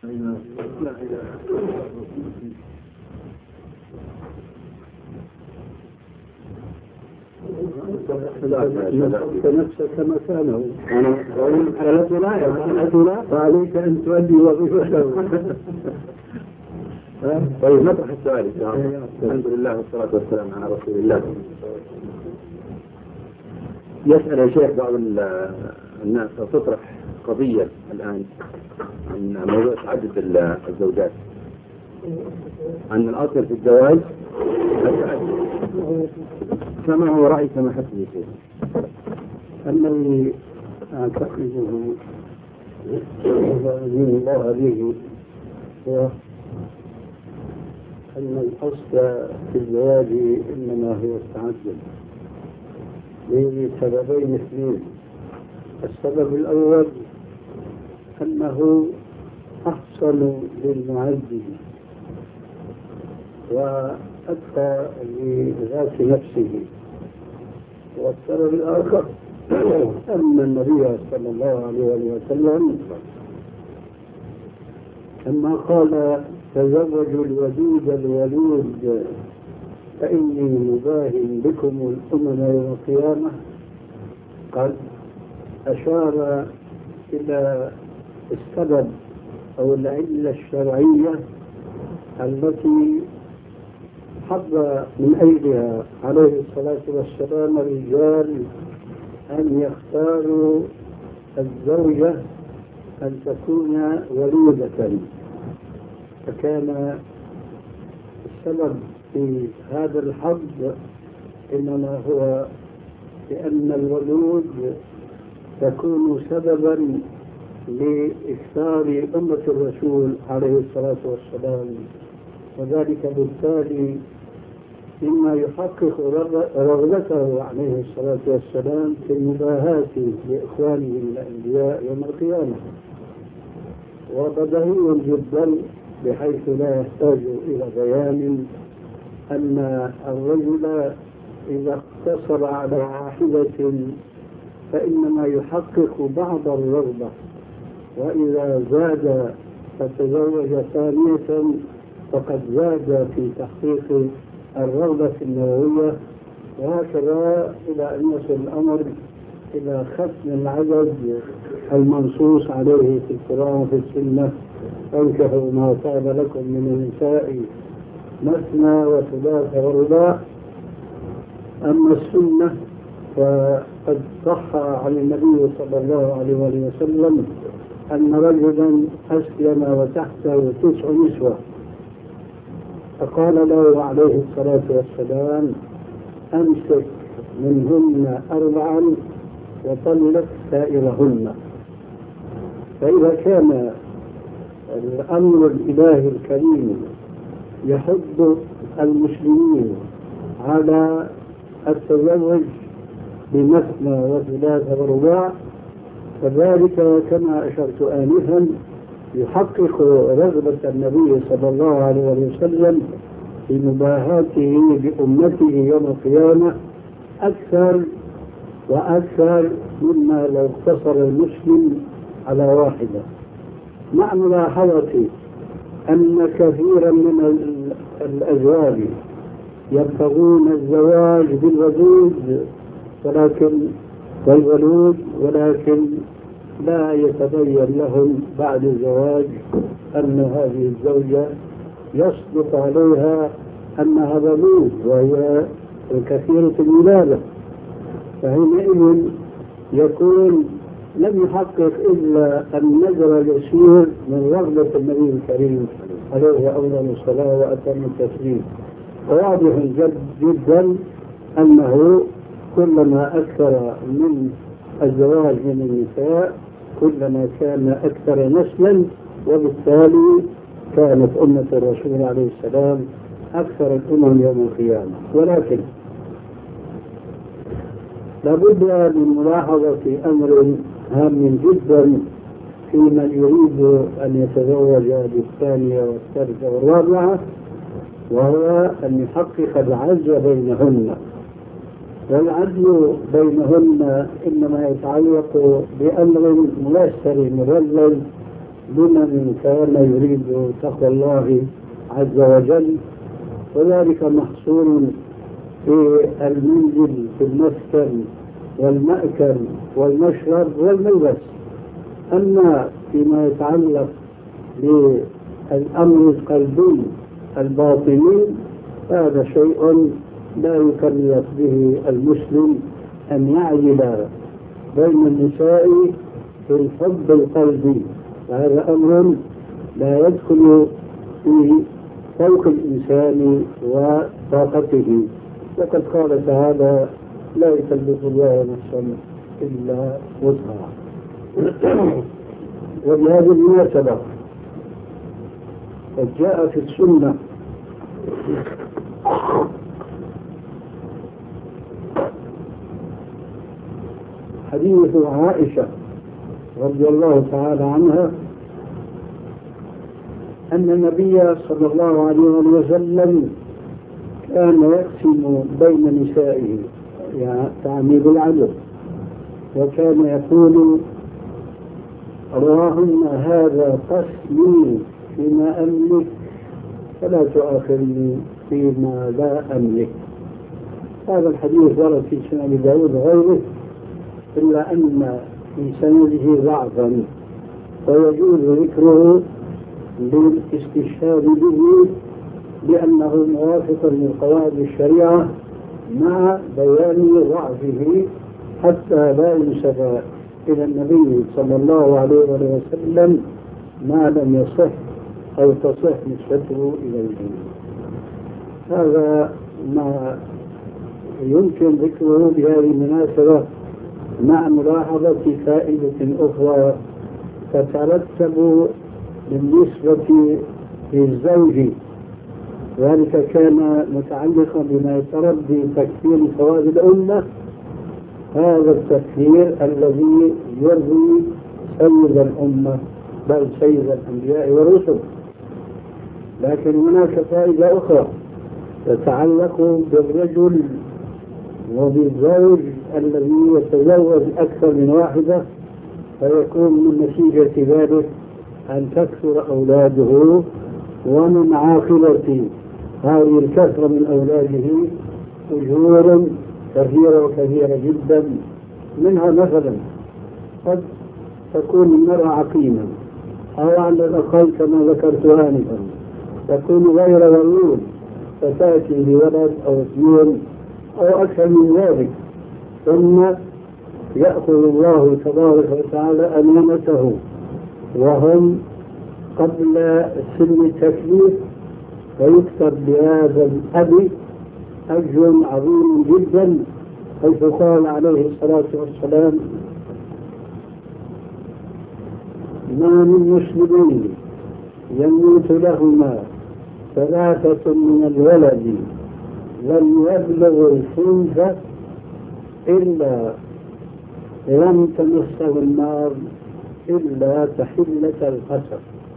نفسك مكانه. أنا فعليك أن تؤدي وظيفته. طيب نطرح السؤال. الحمد لله والصلاة والسلام على رسول الله. يسأل يا شيخ بعض الناس تطرح قضية الآن عن موضوع تعدد الزوجات، أن الأصل في الزواج التعدد، فما هو رأي سماحته يا شيخ؟ الذي أعتقده من الله به هو أن الأصل في الزواج إنما هو التعدد لسببين اثنين. السبب الأول أنه أحسن للمعدد وأكثر لذات نفسه. والسبب الآخر أن النبي صلى الله عليه وسلم لما قال تزوجوا الودود الولود فإني مباهن بكم الأمم يوم القيامة، قد أشار إلى السبب أو العلة الشرعية التي حب من أجلها عليه الصلاة والسلام الرجال أن يختاروا الزوجة أن تكون ولودة. فكان السبب في هذا الحظ إنما هو لأن الولود تكون سببا لإكثار أمة الرسول عليه الصلاة والسلام، وذلك بالتالي مما يحقق رغبته عليه الصلاة والسلام في المباهاة لإخوانه الأنبياء يوم القيامة. وبديهي جدا بحيث لا يحتاج إلى بيان أن الرجل إذا اقتصر على واحدة فإنما يحقق بعض الرغبة، وإذا زاد فتزوج ثانية فقد زاد في تحقيق الرغبة النووية، وهكذا إلى أن يصل الأمر إلى ختم العدد المنصوص عليه في القرآن وفي السنة: فانكحوا ما طاب لكم من النساء مثنى وثلاث ورباع. أما السنة فقد صح عن النبي صلى الله عليه وسلم أن رجلا أسلم وتحته 9 نسوة، فقال له عليه الصلاة والسلام: أمسك منهن 4 وطلق سائرهن. فإذا كان الأمر الإلهي الكريم يحض المسلمين على التزوج بمثنى وثلاث ورباع، فذلك كما أشرت آنفا يحقق رغبة النبي صلى الله عليه وسلم في مباهاته بأمته يوم القيامة أكثر وأكثر مما لو اقتصر المسلم على واحدة، مع ملاحظة أن كثيرا من الأزواج يبتغون الزواج بالودود ولكن لا يتبين لهم بعد الزواج أن هذه الزوجة يصدق عليها أنها ولود وهي كثيرة الولادة، فحينئذ يكون لم يحقق إلا النظر اليسير من رغبة النبي الكريم عليه أفضل الصلاة وأتم التسليم. وواضح جدا أنه كلما أكثر من الزواج من النساء كلما كان أكثر نسلا، وبالتالي كانت أمة الرسول عليه السلام أكثر الأمم يوم القيامة. ولكن لابد من ملاحظة أمر هام جدا في من يريد أن يتزوج بالثانية والثالثة والرابعة، وهو أن يحقق العدل بينهن. والعدل بينهن إنما يتعلق بأمر ميسر مذلل، لمن كان يريد تقوى الله عز وجل، وذلك محصور في المنزل، في المسكن والمأكل والمشرب والملبس. أما فيما يتعلق بالأمر القلبي الباطني هذا شيء لا يكلف به المسلم أن يعجل بين النساء في الحب القلبي، وهذا أمر لا يدخل في فوق الإنسان وطاقته. وقد قال تعالى: لا يكلف الله نفسا إلا وسعها. وبهذه المناسبة قد جاء في السنة حديث عائشة رضي الله تعالى عنها أن النبي صلى الله عليه وسلم كان يقسم بين نسائه، يعني بالعدل، وكان يقول: اللهم هذا قسمي فيما أملك فلا تؤاخذني فيما لا أملك. هذا الحديث ورد في سنن داود وغيره، إلا أن في سنده ضعفا، ويجوز ذكره للاستشهاد به لأنه موافق لقواعد الشريعة مع بيان ضعفه، حتى لا ينسب إلى النبي صلى الله عليه وسلم ما لم يصح أو تصح نسبته إليه. هذا ما يمكن ذكره بهذه المناسبة، مع ملاحظة فائدة أخرى تترتب بالنسبة للزوج، ذلك كان متعلقا بما يتربي تكفير فوائد الأمة، هذا التكفير الذي يرضي سيد الأمة بل سيد الأنبياء والرسل. لكن هناك فائدة أخرى تتعلق بالرجل وبالزوج الذي يتزوج أكثر من واحدة، فيكون من نتيجة ذلك أن تكثر أولاده، ومن عاقبة هذه الكثرة من أولاده أجور كثيرة جدا. منها مثلا قد تكون المرأة عقيما، أو على الأقل كما ذكرت آنفا تكون غير ولود، فتأتي بولد أو اثنين أو أكثر من ذلك، ثم يأخذ الله تبارك وتعالى أمانته وهم قبل سن التكليف، فيكتب لهذا الأب أجر عظيم جدا، حيث قال عليه الصلاة والسلام: ما من مسلمين يموت لهما ثلاثة من الولد لم يبلغ الخنث إلا لم تمسه النار إلا تحلة القسم.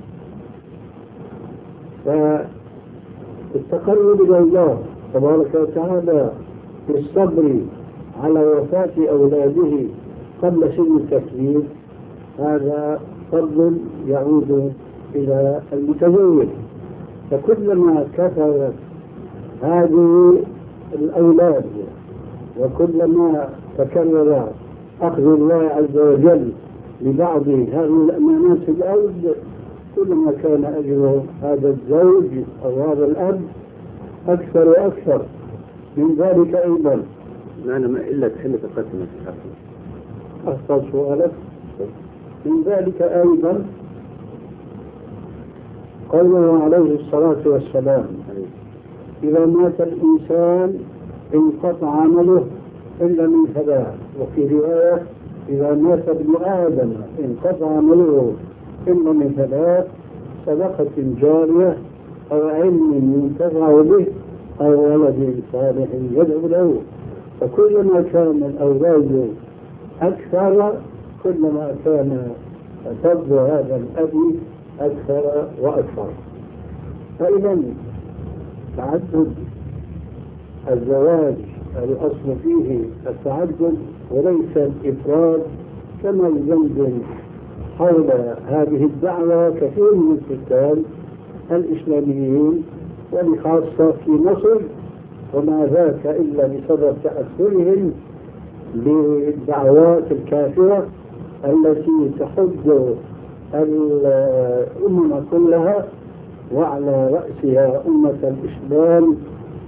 فالتقرب إلى الله تبارك وتعالى بالصبر على وفاة أولاده قبل سن التكليف هذا فضل يعود إلى المتزوج. فكلما كثرت هذه الأولاد وكلما تكرر أخذ الله عز وجل لبعض هذه الأمانات في الأرض، كلما كان أجر هذا الزوج أو هذا الأب أكثر وأكثر. من ذلك أيضا معنى ما إلا تحلة القسم. أخطأ سؤالك. من ذلك أيضا قوله عليه الصلاة والسلام: إذا مات الإنسان انقطع عمله إلا من ثلاث. وفي رواية: إذا مات ابن آدم انقطع عمله إلا من ثلاث: صدقة جارية أو علم ينتفع به أو ولد صالح يدعو له. فكلما كان الأولاد أكثر كلما كان فضل هذا الأب أكثر وأكثر. فإذا تعدد الزواج الأصل فيه التعدد وليس الإفراد، كما يجندن حول هذه الدعوة كثير من الكتاب الإسلاميين وبخاصة في مصر، وما ذاك إلا بسبب تأثرهم بالدعوات الكافرة التي تحض الأمم كلها وعلى رأسها أمة الإسلام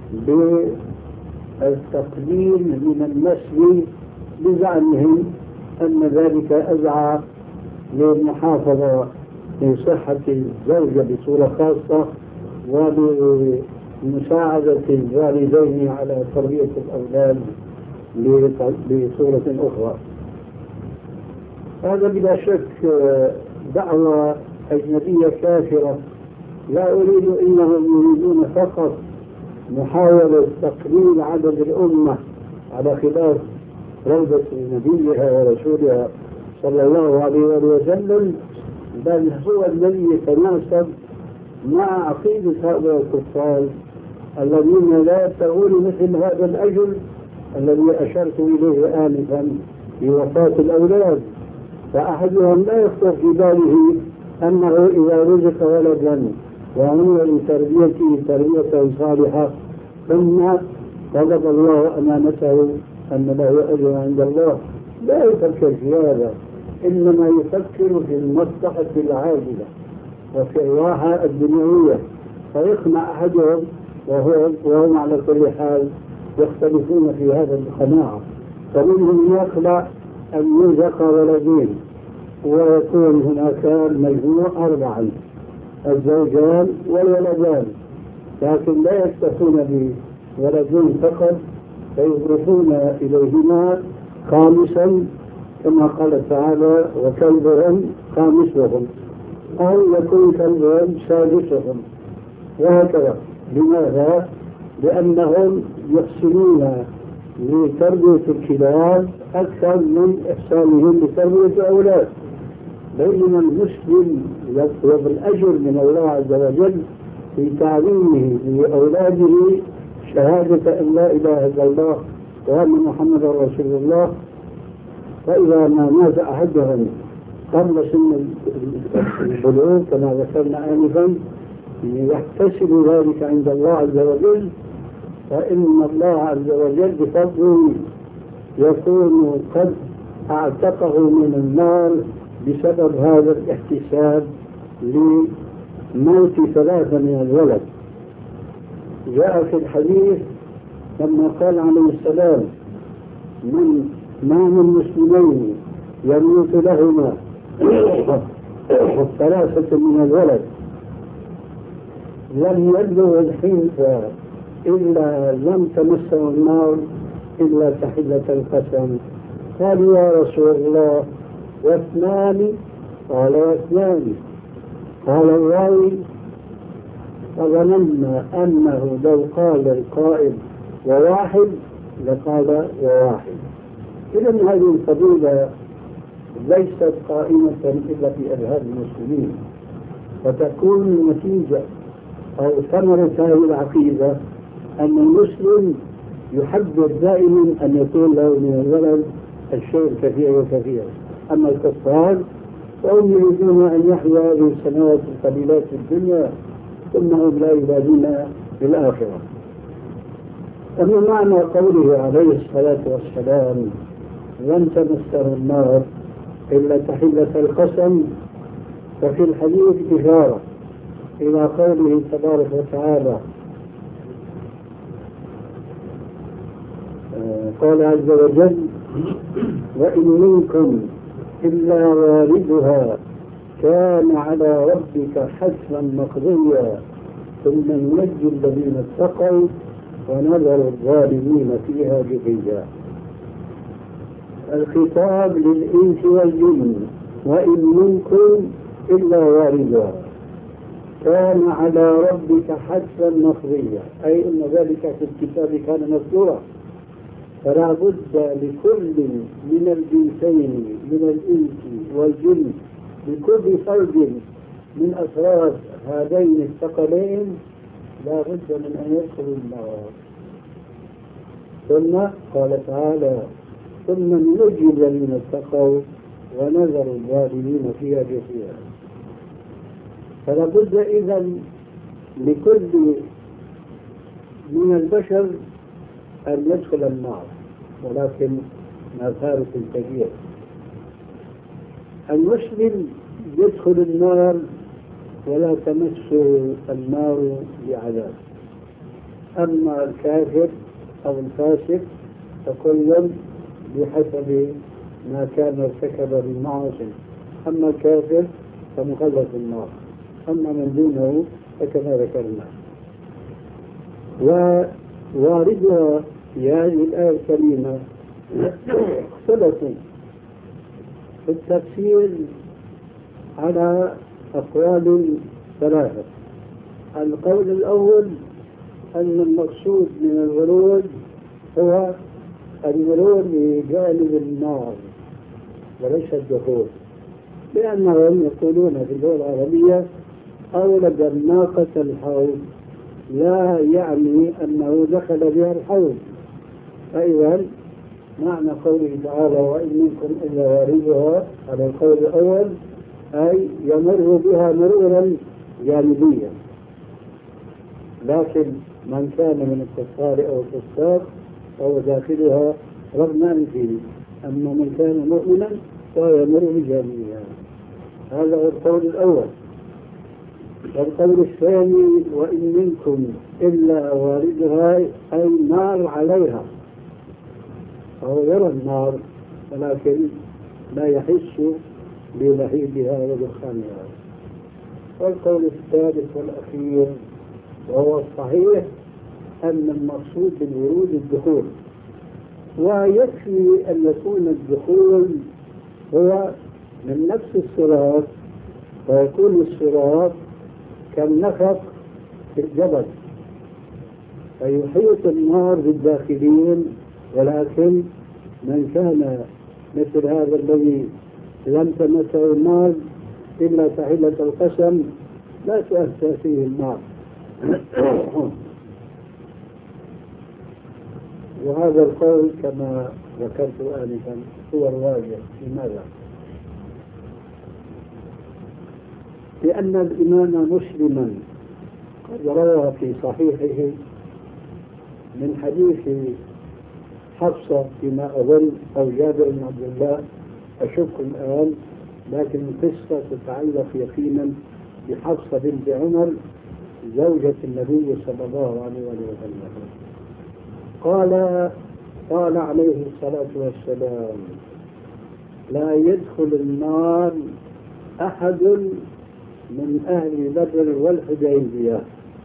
بالتقليل من النسل بزعمهم أن ذلك أدعى للمحافظة من صحة الزوجة بصورة خاصة ولمساعدة الوالدين على تربية الأولاد بصورة أخرى. هذا بلا شك دعوة أجنبية كافرة. لا أريد إنهم يريدون فقط محاولة تقليل عدد الأمة على خلاف روضة نبيها ورسولها صلى الله عليه وسلم، بل هو الذي يتناسب مع عقيدة هؤلاء الكفار الذين لا يبتغون مثل هذا الأجل الذي أشرت إليه آنفا بوفاة الأولاد. فأحدهم لا يخطر في باله أنه إذا رزق ولدا وأمر لتربيته تربية صالحة ثم طلب الله أمانته أن له أجر عند الله، لا يفكر في هذا، إنما يفكر في المصلحة العاجلة وفي الراحة الدنيوية. فيقنع أحدهم وهم على كل حال يختلفون في هذا القناعة. فمنهم يقنع أن يرزق ولدين ويكون هناك مجموع 4 الزوجان والولدان، لكن لا يكتفون بولدين فقط فيضيفون إليهما خامسا كما قال تعالى وكلبهم خامسهم، أو يكون كلبهم سادسهم وهكذا. لماذا؟ لأنهم يحسنون لتربية الكلاب أكثر من إحسانهم لتربية الأولاد، بينما المسلم يطلب الأجر من الله عز وجل في تعليمه لأولاده شهادة أن لا إله إلا الله وأن محمدا رسول الله. فإذا ما مات أحدهم قبل سن البلوغ كما ذكرنا آنفا يحتسب ذلك عند الله عز وجل، فإن الله عز وجل بفضله يكون قد أعتقه من النار بسبب هذا الاحتساب لموت 3 من الولد. جاء في الحديث لما قال عليه السلام ما من مسلمين يموت لهما 3 من الولد لم يبلغ الحنثى إلا لم تمسه النار إلا تحلة القسم. قالوا يا رسول الله و2؟ قال 2. قال الراوي فظننا أنه لو قال القائل 1 لقال 1. إذن هذه الفضيلة ليست قائمة إلا في أذهان المسلمين، فتكون النتيجة أو ثمرة هذه العقيدة أن المسلم يحذر دائما أن يكون له من الولد الشيء الكثير والكثير. أما الكفار فهم يريدون أن يحيوا هذه السنوات القليلات في الدنيا ثم هم لا يبالون بالآخرة. أما معنى قوله عليه الصلاة والسلام لن تمسه النار إلا تحلة القسم، ففي الحديث إشارة إلى قوله تبارك وتعالى قال عز وجل وإن منكم إلا واردها كان على ربك حتما مقضيا ثم ننجي الذين اتقوا ونذر الظالمين فيها جثيا. الخطاب للإنس والجن وإن منكم إلا واردها كان على ربك حتما مقضيا، أي أن ذلك في الكتاب كان مذكورا. فلا بد لكل من الجنسين من الإنس والجن لكل فرد من أفراد هذين الثقلين لا بد من أن يدخلوا النار. ثم قال تعالى ثم ننجي الذين اتقوا ونذر الظالمين فيها جثيا. فلا بد إذا لكل من البشر أن يدخل النار، ولكن مع فارق كبير. المسلم يدخل النار ولا تمسه النار بعذاب، أما الكافر أو الفاسق فكل بحسب ما كان ارتكب من معاصي، أما الكافر فمخلد في النار، أما من دونه فكما ذكرنا. وواردها في هذه الآية الكريمة اختلفوا في التفسير على أقوال ثلاثة. القول الأول أن المقصود من الورود هو الورود لجانب النار وليس الدخول، لأنهم يقولون في اللغة العربية أولد الناقة الحوض، لا يعني أنه دخل بها الحوض. فإذا معنى قوله تعالى وإن منكم إلا واردها على القول الأول أي يمر بها مرورا جانبيا، لكن من كان من الكفار أو الفساق فهو داخلها رغم أنفه، أما من كان مؤمنا فهو يمر بجانبها. هذا هو القول الأول. والقول الثاني وإن منكم إلا واردها أي نار عليها، فهو يرى النار ولكن لا يحس بلهيبها ودخانها. والقول الثالث والأخير وهو الصحيح أن المقصود بالورود الدخول، ويكفي أن يكون الدخول هو من نفس الصراط، فيكون الصراط كالنفق في الجبل فيحيط النار بالداخلين، ولكن من كان مثل هذا الذي لم تمسه النار إلا تحلة القسم لا تؤثر فيه النار. وهذا القول كما ذكرت آنفا هو الراجح. لماذا؟ لأن الإمام مسلما قد روى في صحيحه من حديث حفصة فيما أظن أو جابر بن عبد الله أشك الآن، لكن القصة تتعلق يقينا بحفصة بنت عمر زوجة النبي صلى الله عليه وسلم. قال عليه الصلاة والسلام لا يدخل النار أحد من أهل بدر والحديبية.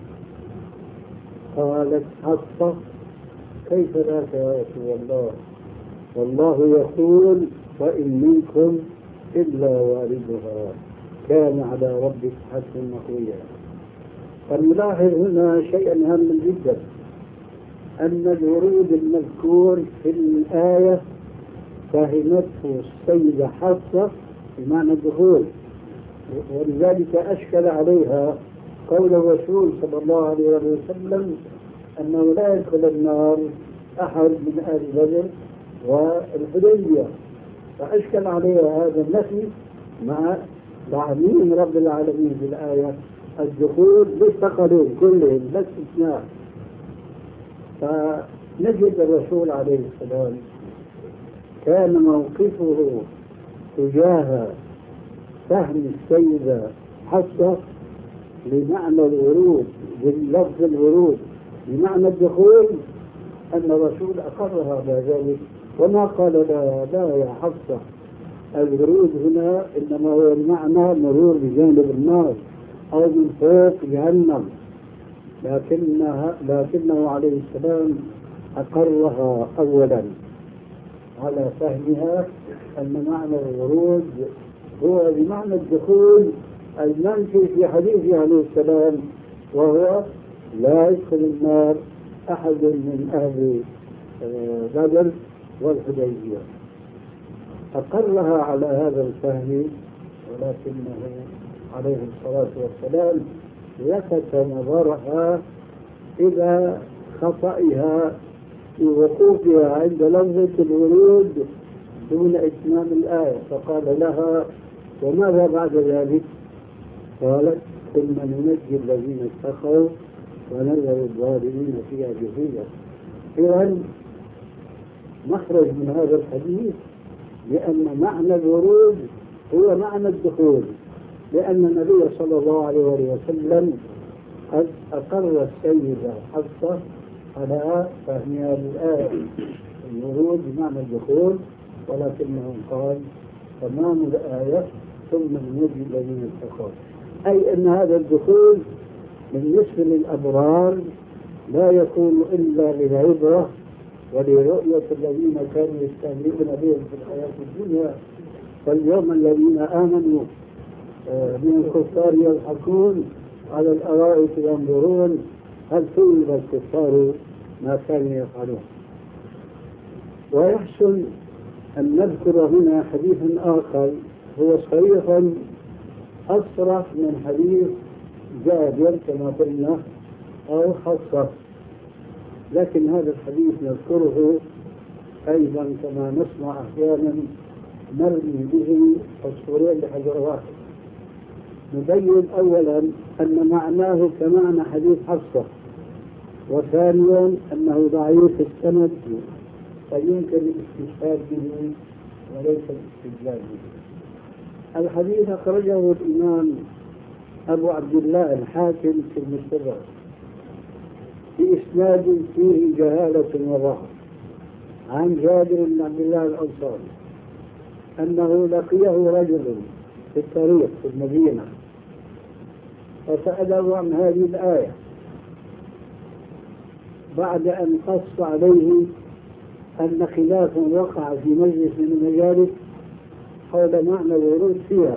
قالت حفصة كيف ذاك يا رسول الله؟ والله يقول وإن منكم إلا واردها كان على ربك حتما مقويا. فنلاحظ هنا شيئا هاما جدا، أن الورود المذكور في الآية فهمته السيدة حفصة بمعنى الدخول، ولذلك أشكل عليها قول الرسول صلى الله عليه وسلم أنه لا يدخل النار أحد من آل بدر والحديبية، فأشكل عليها هذا النفي مع تعميم رب العالمين في الآية الدخول بالثقلين كلهم لا استثناء. فنجد الرسول عليه السلام كان موقفه تجاه فهم السيدة حفصة لمعنى الورود باللفظ الورود بمعنى الدخول أن الرسول أقرها بذلك وما قال لا يا حفصة الورود هنا إنما هو المعنى مرور بجانب النار أو من فوق جهنم، لكنه عليه السلام أقرها أولا على فهمها أن معنى الورود هو بمعنى الدخول المنفي في حديثه عليه السلام، وهو لا يدخل النار أحد من أهل بدر والحديبية. أقرها على هذا الفهم، ولكنه عليه الصلاة والسلام لفت نظرها إلى خطئها في وقوفها عند لفظة الورود دون إتمام الآية، فقال لها: وماذا بعد ذلك؟ قالت: ثم ننجي الذين اتقوا ونذر الظالمين فيها جثيا. إذن نخرج من هذا الحديث لأن معنى الورود هو معنى الدخول، لأن النبي صلى الله عليه وسلم قد أقر السيدة حفصة على فهمها للآية الورود بمعنى الدخول، ولكنه قال تمام الآية ثم ننجي الذين اتقوا، أي أن هذا الدخول بالنسبة للأبرار لا يكون إلا للعبرة ولرؤية الذين كانوا يستهزئون بهم في الحياة الدنيا، فاليوم الذين آمنوا من الكفار يضحكون على الأرائك ينظرون هل ثوب الكفار ما كانوا يفعلون. ويحسن أن نذكر هنا حديث آخر هو صريح أصرح من حديث جابر كما قلنا أو حفصة، لكن هذا الحديث نذكره أيضا كما نسمع أحيانا نرمي به عصفورين بحجر واحد. نبين أولا أن معناه كمعنى حديث حفصة، وثانيا أنه ضعيف السند فيمكن الاستشهاد به وليس الاستدلال به. الحديث أخرجه الإمام أبو عبد الله الحاكم في المستدرك بإسناد فيه جهالة وضعف عن جابر بن عبد الله الأنصاري أنه لقيه رجل في الطريق في المدينة فسأله عن هذه الآية بعد أن قص عليه أن خلافا وقع في مجلس من المجالس حول معنى الورود فيها،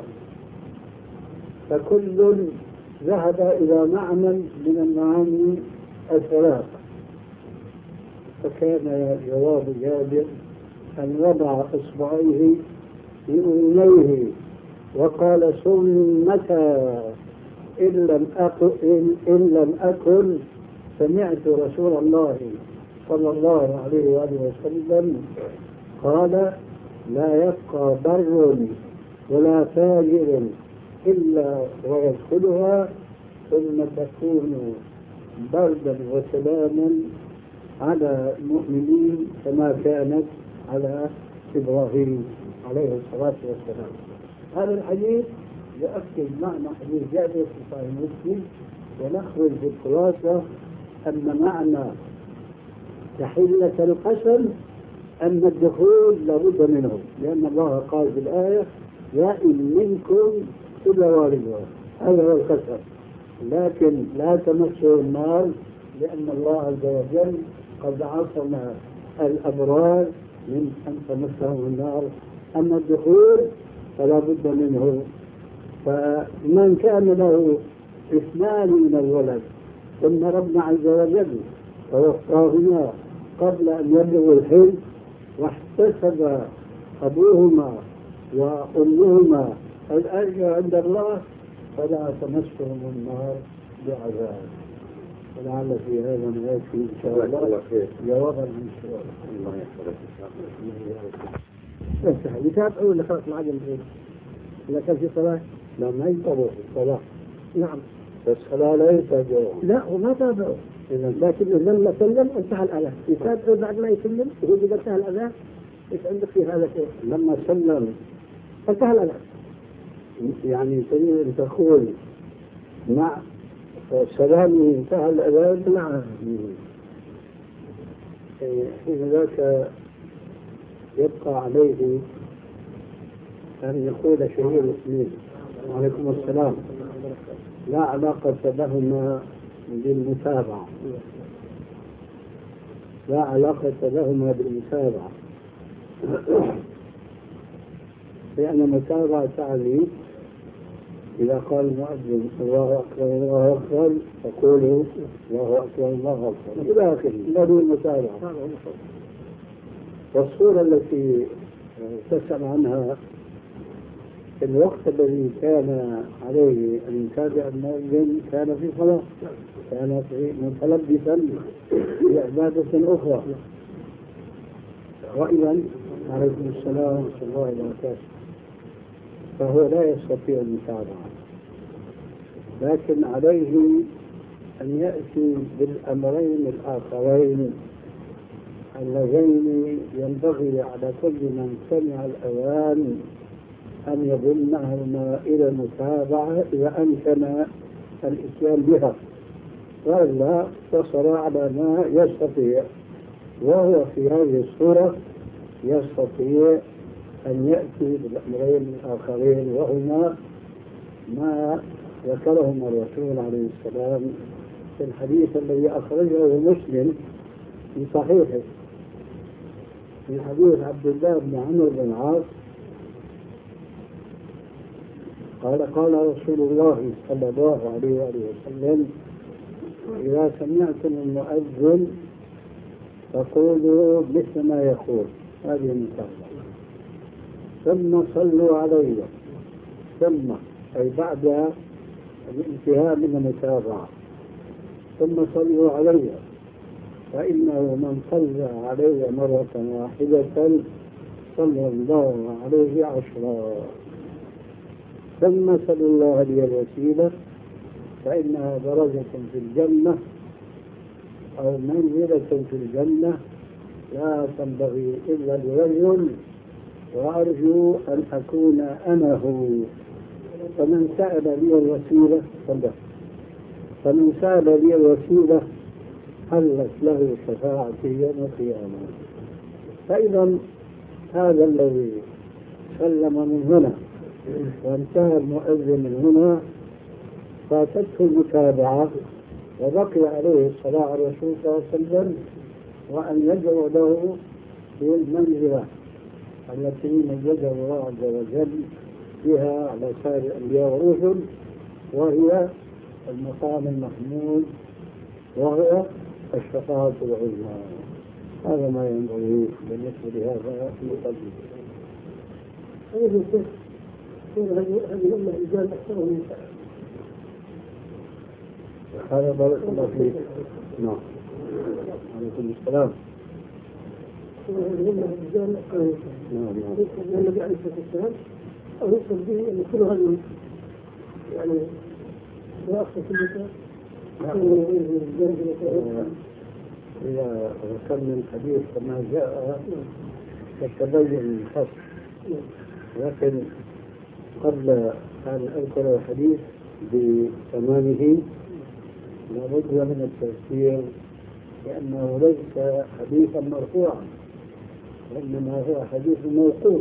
فكل ذهب إلى معنى من المعاني الثلاثة، فكان جواب جابر أن وضع إصبعيه في أذنيه وقال: متى إن لم أكن سمعت رسول الله صلى الله عليه وآله وسلم قال: لا يبقى بر ولا فاجر إلا ويدخلها ثم تكون بردا وسلاما على المؤمنين كما كانت على إبراهيم عليه الصلاة والسلام. هذا الحديث يؤكد معنى حديث جابر في صحيح مسلم، ونخرج بالخلاصة أن معنى تحلة القسم أن الدخول لابد منه، لأن الله قال في الآية: يا إن منكم إلا واردها، هذا هو القسم، لكن لا تمسوا النار لأن الله عز وجل قد عصم الأبرار من أن تمسهم النار. أما الدخول فلا بد منه. فمن كان له اثنان من الولد ثم ربنا عز وجل توفاهما قبل أن يبلغوا الحلم واحتسب أبوهما وأمهما الأجر عند الله فلا تمسهم النار بعذاب. ولعل في هذا ما يكفي إن شاء الله جوابا من السؤال. الله يحفظك. يتابعوا ولا خلاص معجم بعيد؟ إذا كان في صلاة؟ لا، ما يتابعوا في الصلاة. نعم. الصلاة لا يتابعوا. لا، وما تابعوا. لكن لما سلم انتهى الأذان، يتابعوا بعد ما يسلم يقول إذا انتهى الأذان إيش عندك في هذا الشيء؟ لما سلم انتهى الأذان. يعني تريد أن تقول مع سلامه انتهى الأذان؟ نعم. حين ذاك يبقى عليه أن يقول شهير الاثنين: وعليكم السلام، لا علاقة لهما بالمتابعة، لا علاقة لهما بالمتابعة، لأن المتابعة تعني إذا قال المؤذن الله أكبر الله أكبر فقولوا الله أكبر الله أكبر إلى آخره، لا دون المتابعة. والصورة التي تسأل عنها في الوقت الذي كان عليه أن يتابع المؤذن كان في صلاة، كان متلبسا بعبادة أخرى. وإذا عليكم السلام ورحمة الله وبركاته. فهو لا يستطيع المتابعة، لكن عليه أن يأتي بالأمرين الآخرين اللذين ينبغي على كل من سمع الأذان أن يضمهما إلى المتابعة إذا أمكن الإتيان بها، وإلا اقتصر على ما يستطيع، وهو في هذه الصورة يستطيع أن يأتي بالأمرين الآخرين، وهما ما ذكرهما الرسول عليه السلام في الحديث الذي أخرجه مسلم في صحيحه، في حديث عبد الله بن عمرو بن العاص قال رسول الله صلى الله عليه وآله وسلم: إذا سمعتم المؤذن فقولوا مثل ما يقول، هذه المتابعة، ثم صلوا علي، ثم أي بعد الانتهاء من المتابعة، ثم صلوا علي، فإنه من صلى علي مرة واحدة صلى الله عليه 10، ثم صلوا الله لي الوسيلة فإنها درجة في الجنة أو منزلة في الجنة لا تنبغي إلا لرجل وأرجو أن أكون أنا هو. فمن سأل لي الوسيلة حلت له شفاعتي يوم القيامة. فإذا هذا الذي سلم من هنا وانتهى المؤذن من هنا فاتته المتابعة، وبقي عليه الصلاة على الرسول صلى الله عليه وسلم وأن يدعو له بالمنزلة التي مجدها الله عز وجل بها على سائر الأنبياء والرسل، وهي المقام المحمود وهو الشفاعة العظمى. هذا ما ينبغي بالنسبة لهذا المقدم. هذه الأمة رجال أكثر من نساء. هذا بارك الله فيك. نعم. عليكم السلام. هذه الأمة رجال أكثر من نساء. نعم. النبي عليه الصلاة والسلام أو يقصد به أن كل هذه يعني وأخذ النساء. إذا ذكرنا الحديث كما جاء يتبين الفصل، لكن قبل أن أذكر الحديث بتمامه لابد من التفسير، لأنه ليس حديثا مرفوعا وإنما هو حديث موقوف،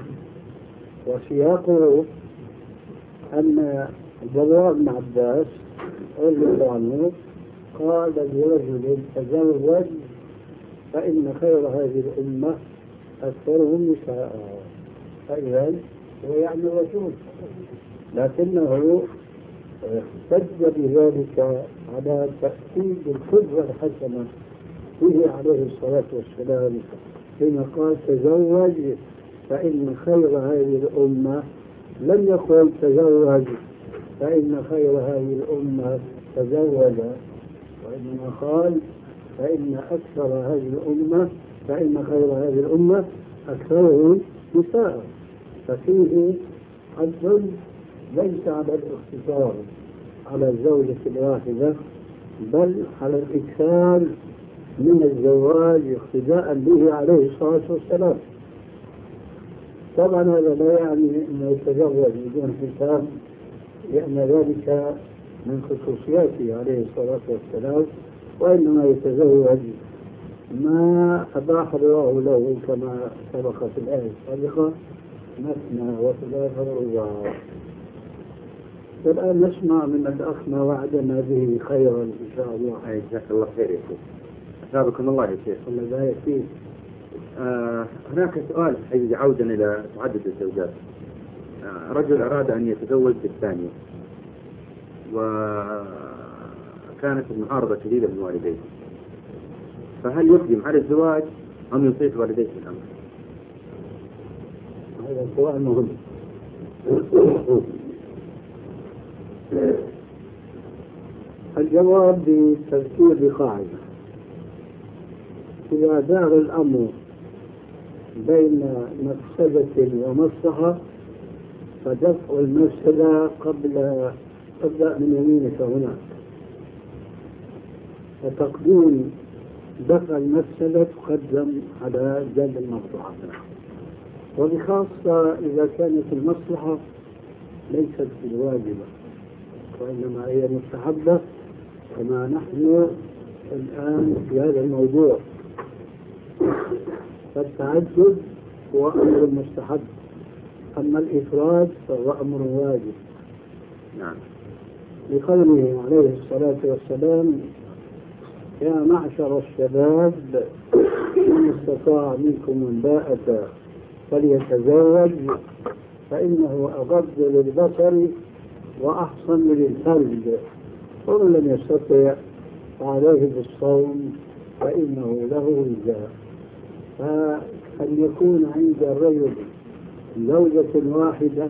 وسياقه أن البراء بن عباس رضي الله عنه قال لرجل تزوج فإن خير هذه الأمة أكثرهم نساء، فإذا هو يعني الرسول، لكنه احتج بذلك على تأكيد القدوة الحسنة به عليه الصلاة والسلام حين قال تزوج فإن خير هذه الأمة، لم يقل تزوج فإن خير هذه الأمة تزوج، وإنما قال فإن خير هذه الأمة أكثرهم نساء. ففيه حث ليس على الاقتصار على الزوجة الواحدة، بل على الإكثار من الزواج اقتداء به عليه الصلاة والسلام. طبعا هذا لا يعني أنه يتزوج بدون حساب، لأن ذلك من خصوصياته عليه الصلاة والسلام، وإنما يتزوج ما أباح الله له كما سبق في الآية السابقة مثنى وثلاث ورباع. والآن نسمع من الأخ ما وعدنا به خيرا إن شاء الله. جزاك الله خير يا شيخ. أثابكم الله يا شيخ. الله يبارك فيك. هناك سؤال حقيقي عودا إلى تعدد الزوجات. رجل أراد أن يتزوج بالثانية وكانت المعارضة شديدة من والديه، فهل يقدم على الزواج أم يطيع والديه في الأمر؟ هذا سؤال مهم. الجواب بتذكير بقاعدة: إذا دار الأمر بين مفسدة ومصلحة فدفع المفسدة قبل ابدأ من يمينك هناك، وتقديم دفع المفسدة تقدم على جلب المصلحة، وبخاصة إذا كانت المصلحة ليست بالواجبة وإنما هي مستحبة كما نحن الآن في هذا الموضوع. فالتعدد هو أمر مستحب، أما الإفراد فهو أمر واجب. نعم. لقوله عليه الصلاة والسلام: يا معشر الشباب من استطاع منكم الباءة فليتزوج فإنه أغض للبصر وأحصن للفرج، ومن لم يستطع فعليه بالصوم فإنه له وجاء. فأن يكون عند الرجل زوجة واحدة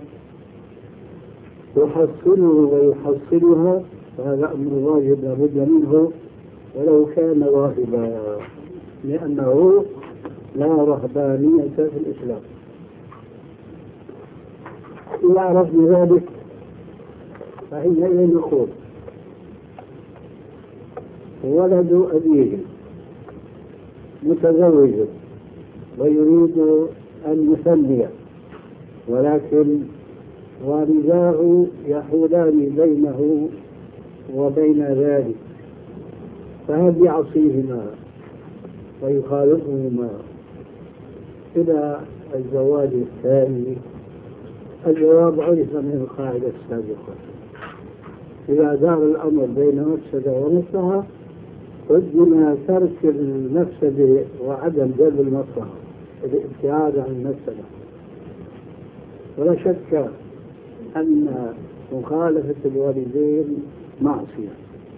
يحصنه ويحصنها فهذا أمر واجب لابد منه ولو كان راهبا، لأنه لا رهبانية في الإسلام. إذا عرفنا ذلك فحينئذ نقول ولد أبيه متزوج ويريد أن يثني، ولكن والداه يحولان بينه وبين ذلك، فهل يعصيهما ويخالفهما إلى الزواج الثاني؟ الجواب عرف من القاعدة السابقة: إذا دار الأمر بين مفسدة ومصلحة قدم ترك المفسدة وعدم جلب المصلحة، الابتعاد عن المفسدة. ولا شك أن مخالفة الوالدين معصية،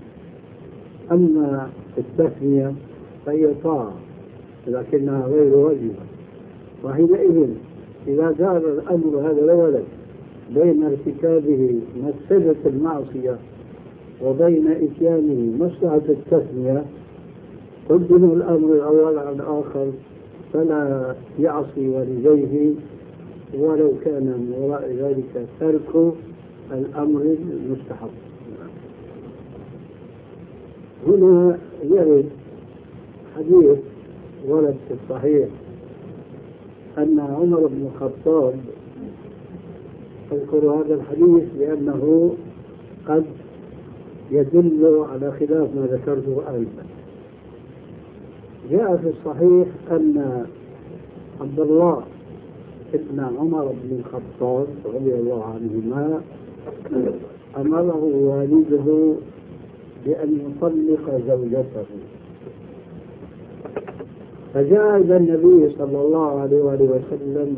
أما التثنية فهي طاعة لكنها غير واجبة. وحينئذ إذا دار الأمر هذا الولد بين ارتكابه مفسدة المعصية وبين إتيانه مصلحة التثنية قدم الأمر الأول على الآخر، فلا يعصي والديه ولو كان من وراء ذلك ترك الأمر المستحب. هنا يرد حديث ورد في الصحيح أن عمر بن الخطاب، أذكر هذا الحديث لأنه قد يدل على خلاف ما ذكرته أيضا. جاء في الصحيح أن عبد الله ابن عمر بن الخطاب رضي الله عنهما أمره والده بأن يطلق زوجته، فجاء إلى النبي صلى الله عليه وآله وسلم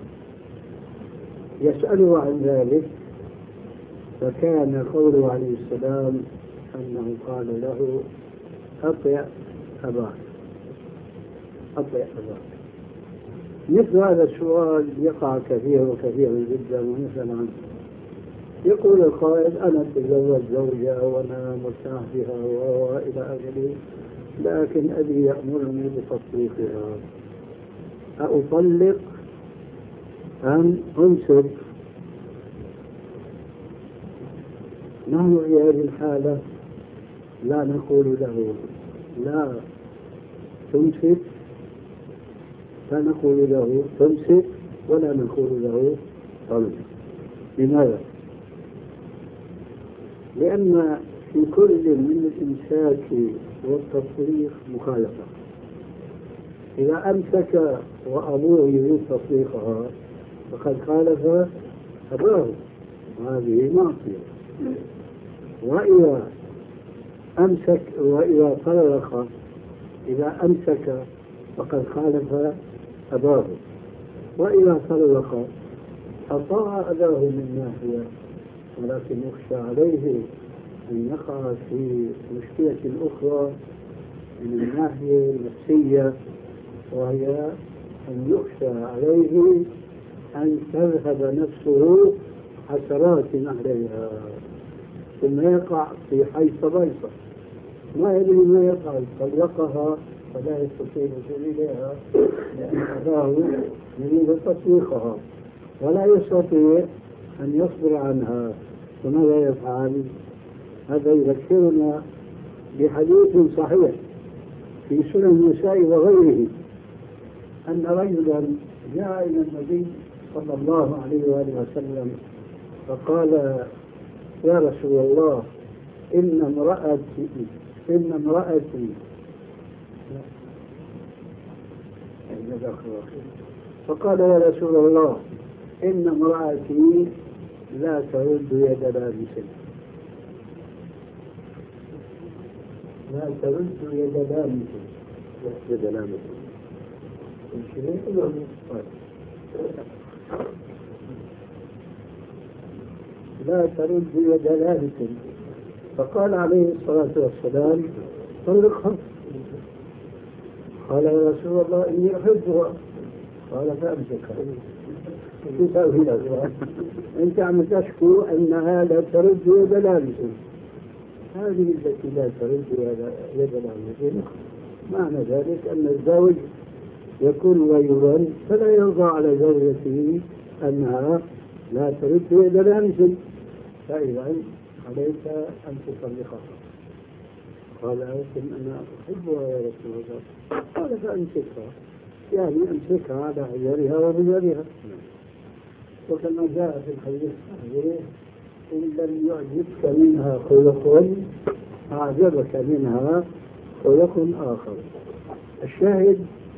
يسأله عن ذلك، فكان قوله عليه السلام أنه قال له: أطع أباك، أطع أباك. مثل هذا السؤال يقع كثيرا جدا، ومثلا يقول القائل: أنا أتزوج زوجة وأنا مرتاح بها وإلى آخره، لكن أبي يأمرني بتطليقها، أطلق أم أمسك؟ نحن في هذه الحالة لا نقول له لا تمسك، لا نقول له تمسك ولا نقول له طلق. لماذا؟ لأن في كل من الإمساك والتطليق مخالفة. إذا أمسك وأبوه يريد تطليقها فقد خالف أباه، وهذه معصية. وإذا أمسك وإذا طلق، إذا أمسك فقد خالف أباه، وإذا طلق أطاع أباه من ناحية، ولكن يخشى عليه أن يقع في مشكلة أخرى من الناحية النفسية، وهي أن يخشى عليه أن تذهب نفسه حسرات عليها ثم يقع في حيث بيصة ما يدري ما يفعل، طلقها فلا يستطيع الوصول إليها لأن أباه يريد تطبيقها ولا يستطيع أن يصبر عنها، فماذا يفعل؟ هذا يذكرنا بحديث صحيح في سنن النساء وغيره أن رجلا جاء إلى النبي صلى الله عليه وآله وسلم فقال: يا رسول الله إن امرأتي فقال: يا رسول الله إن امرأتي لا ترد يد لامس، لا ترد يد لامس. يد لامس لا ترد يد لامس. فقال عليه الصلاة والسلام: طلقها. قال: يا رسول الله إني أحبها. قال: فأمسكها. شو تسوي لك؟ أنت عم تشكو أنها لا ترد يد لامس، هذه التي لا ترد يد لامس. معنى ذلك أن الزوج يكون غيورا فلا يرضى على زوجته أنها لا ترد يد لامس، فإذا عليك أن تطلقها. قال: لكن أنا أحبها يا رسول الله. قال: فأمسكها، يعني أمسكها على عيالها ورجالها. وكما جاء في الحديث الصحيح: إن لم يعجبك منها خلق أعجبك منها خلق آخر. الشاهد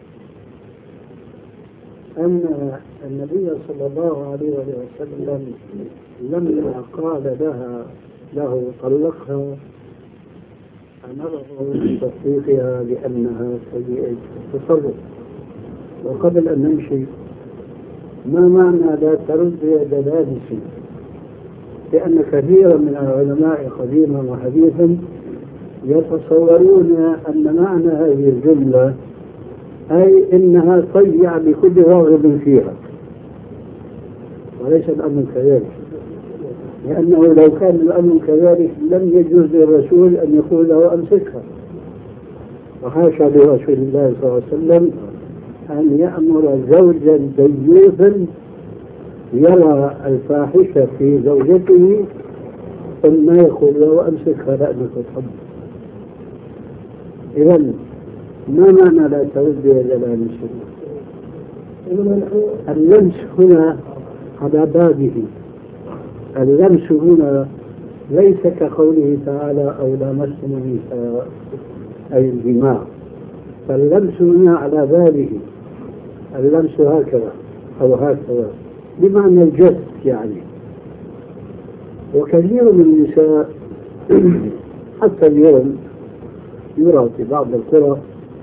أن النبي صلى الله عليه وسلم لما قال له طلقها أمره بتطليقها لأنها سيئة التصرف. وقبل أن نمشي، ما معنى لا ترد يد لامس؟ لأن كثيرا من العلماء قديما وحديثا يتصورون أن معنى هذه الجملة أي إنها تضيع بكل راغب فيها، وليس الأمر كذلك، لأنه لو كان الأمر كذلك لم يجوز للرسول أن يقول له أمسكها، وحاشا لرسول الله صلى الله عليه وسلم أن يأمر زوجا ديوثا يرى الفاحشة في زوجته ثم يقول له أمسكها لأنك تحب. إذن ما معنى لا ترد يد لامس؟ اللمس هنا على بابه. اللمس هنا ليس كقوله تعالى: أو لامستم النساء، أي الجماع. فاللمس هنا على بابه، اللمس هكذا أو هكذا بمعنى الجد يعني. وكثير من النساء حتى اليوم يرى في بعض القرى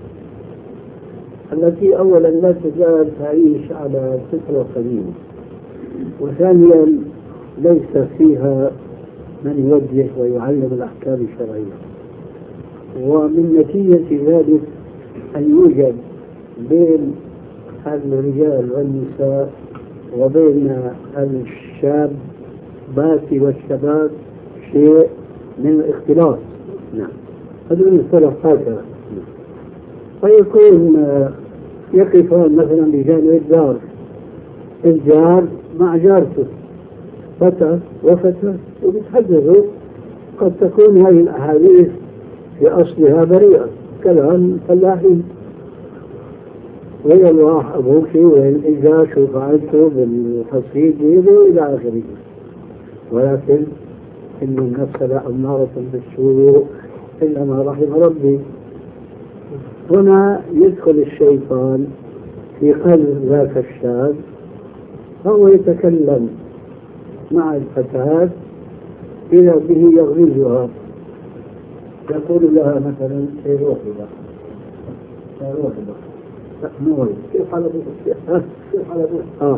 التي أولا لا تزال تعيش على فطرة قديمة، وثانيا ليس فيها من يوجه ويعلم الأحكام الشرعية. ومن نتيجة ذلك أن يوجد بين الرجال والنساء وبين الشابات والشباب شيء من الاختلاط. نعم، هذا المصطلح هكذا. فيكون يقفان مثلا بجانب الدار، الجار مع جارته، فتى وفتى، وبيتحدثوا. قد تكون هذه الأحاديث في أصلها بريئة، كلام فلاحين: وين راح أبوك، وين إجا، شو فعلته بالحصيد إلى آخره. ولكن إن النفس لأمارة بالسوء إلا ما رحم ربي. هنا يدخل الشيطان في قلب ذاك الشاب، فهو يتكلم مع الفتاة إذا به يغرزها، يقول لها مثلا: روحي بقى، روحي بقى، نوري، كيف حالك؟ كيف حالك؟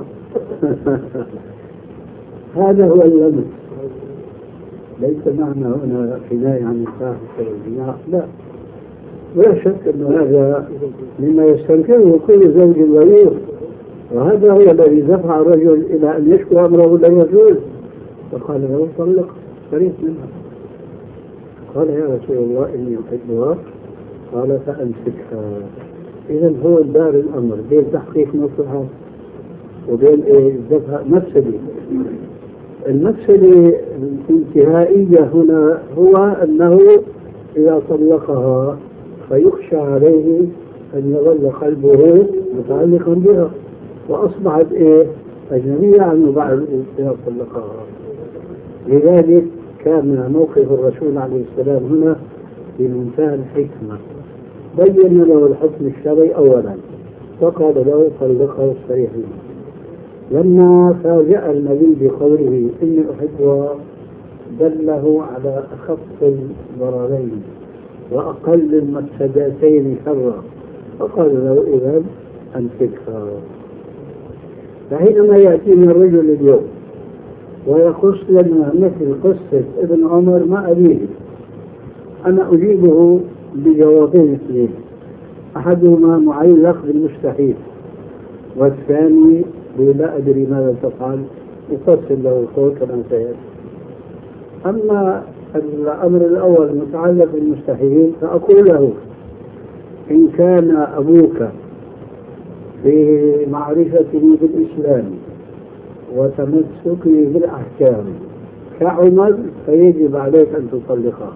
هذا هو اللمس. ليس معنى هنا كناية عن الفاحشة والجماع، لا، ولا شك أن هذا مما يستنكره كل زوج غيور، وهذا هو الذي دفع الرجل إلى أن يشكو أمره للرسول فقال له: طلق، فريت منها. قال: يا رسول الله إني أحبها. قال فأمسكها. إذا هو دار الأمر بين تحقيق مصلحة وبين الدفع مفسدة. المفسدة الانتهائية هنا هو أنه إذا طلقها فيخشى عليه أن يظل قلبه متعلقا بها وأصبحت أجنبية عنه بعد إذا طلقها. لذلك كان موقف الرسول عليه السلام هنا بمنتهى الحكمة. بين له الحكم الشرعي أولا فقال له طلقها صريحا. لما فاجأ النبي بقوله إني أحبها دله على أخف الضررين وأقل المفسدتين شرا فقال له إذا أمسكها. فحينما يأتيني الرجل اليوم ويقص لنا مثل قصة ابن عمر ما أبيه، أنا أجيبه بجوابين اثنين، أحدهما معلق بالمستحيل والثاني لا أدري ماذا تفعل يفصل له القول كما سيأتي. أما الأمر الأول المتعلق بالمستحيل فأقول له إن كان أبوك في معرفته بالإسلام وتمسكه بالأحكام كعمر فيجب عليك أن تطلقها،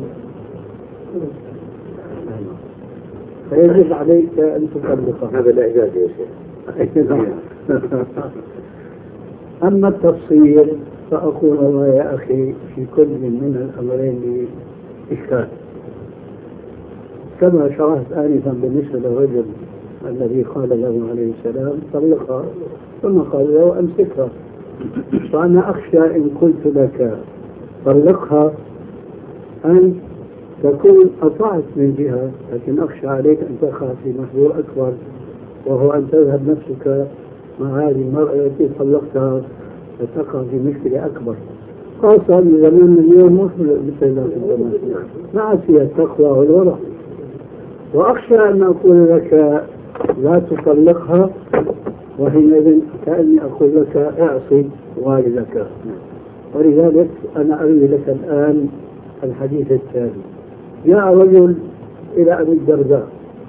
فيجب عليك أن تطلقها. هذا الإعجاز يا شيخ. أما التفصيل فأقول والله يا أخي في كل من الأمرين إشكال، كما شرحت آنفا بالنسبة للرجل الذي قال له عليه السلام طلقها ثم قال له أمسكها. فأنا أخشى إن قلت لك طلقها أن تكون أطعت من جهة، لكن أخشى عليك أن تقع في محظور أكبر وهو أن تذهب نفسك مع هذه المرأة التي طلقتها فتقع في مشكلة أكبر، خاصة من زمان اليوم مثل ذلك الزمان ما عاد فيها التقوى والورع. وأخشى أن أقول لك لا تطلقها وحينئذ كأني أقول لك اعصي والدك. ولذلك أنا أروي لك الآن الحديث التالي. جاء رجل إلى أبي الدرداء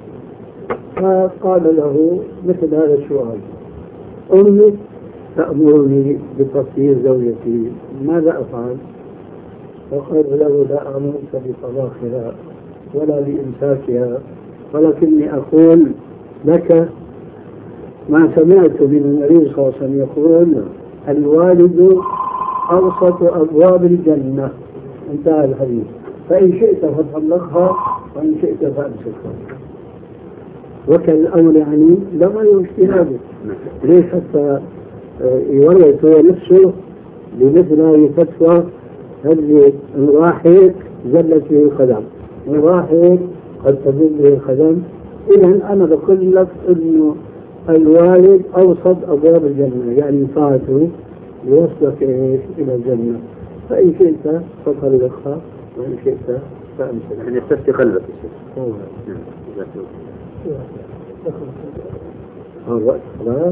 فقال له مثل هذا السؤال: أمي تأمرني بتطهير زوجتي ماذا أفعل؟ فقال له: لا أمرك بطلاقها ولا بإمساكها، ولكني أقول لك ما سمعت من النبي صلى الله عليه وسلم يقول: الوالد أوسط أبواب الجنة. انتهى الحديث. فإن شئت فطلقها وإن شئت فأمسكها. وكان الأمر يعني لما يشتي هذا ليش حتى يورث هو نفسه بمثل هذه الفتوى. هذه الواحد زلت به القدم والواحد قد تزل به القدم. إذا أنا بقول لك إنه الوالد أوسط أبواب الجنة، يعني طاعته يوصلك إلى الجنة. فإن شئت فطلقها وإن شئت فأمسكها. يعني يستفتي قلبك الوقت خلاص.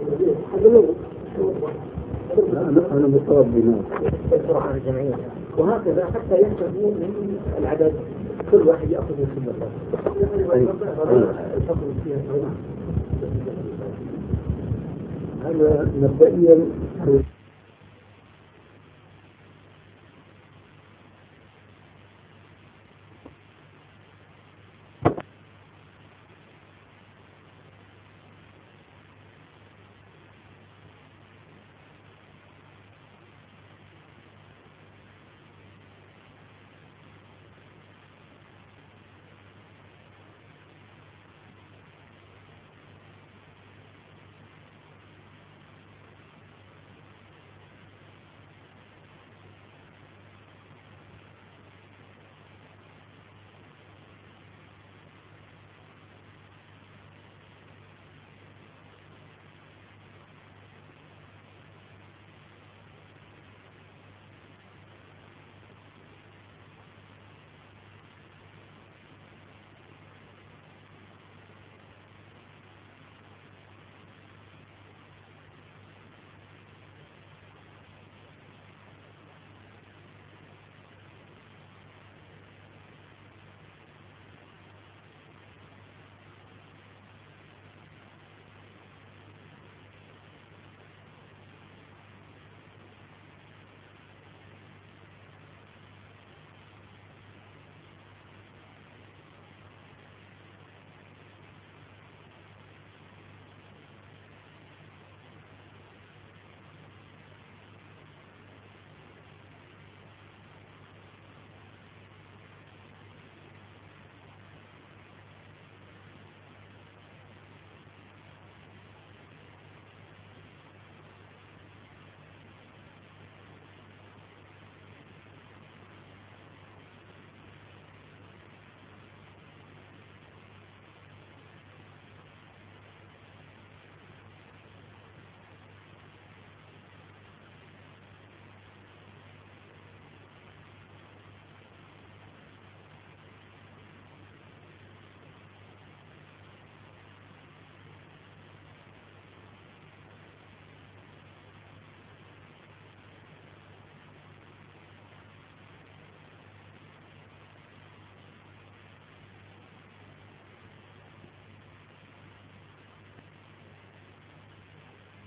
أنا مصاب بنار القرآن الجمعية وهكذا حتى ينتهوا من العدد، كل واحد يأخذ من سنة. هذا مبدئيا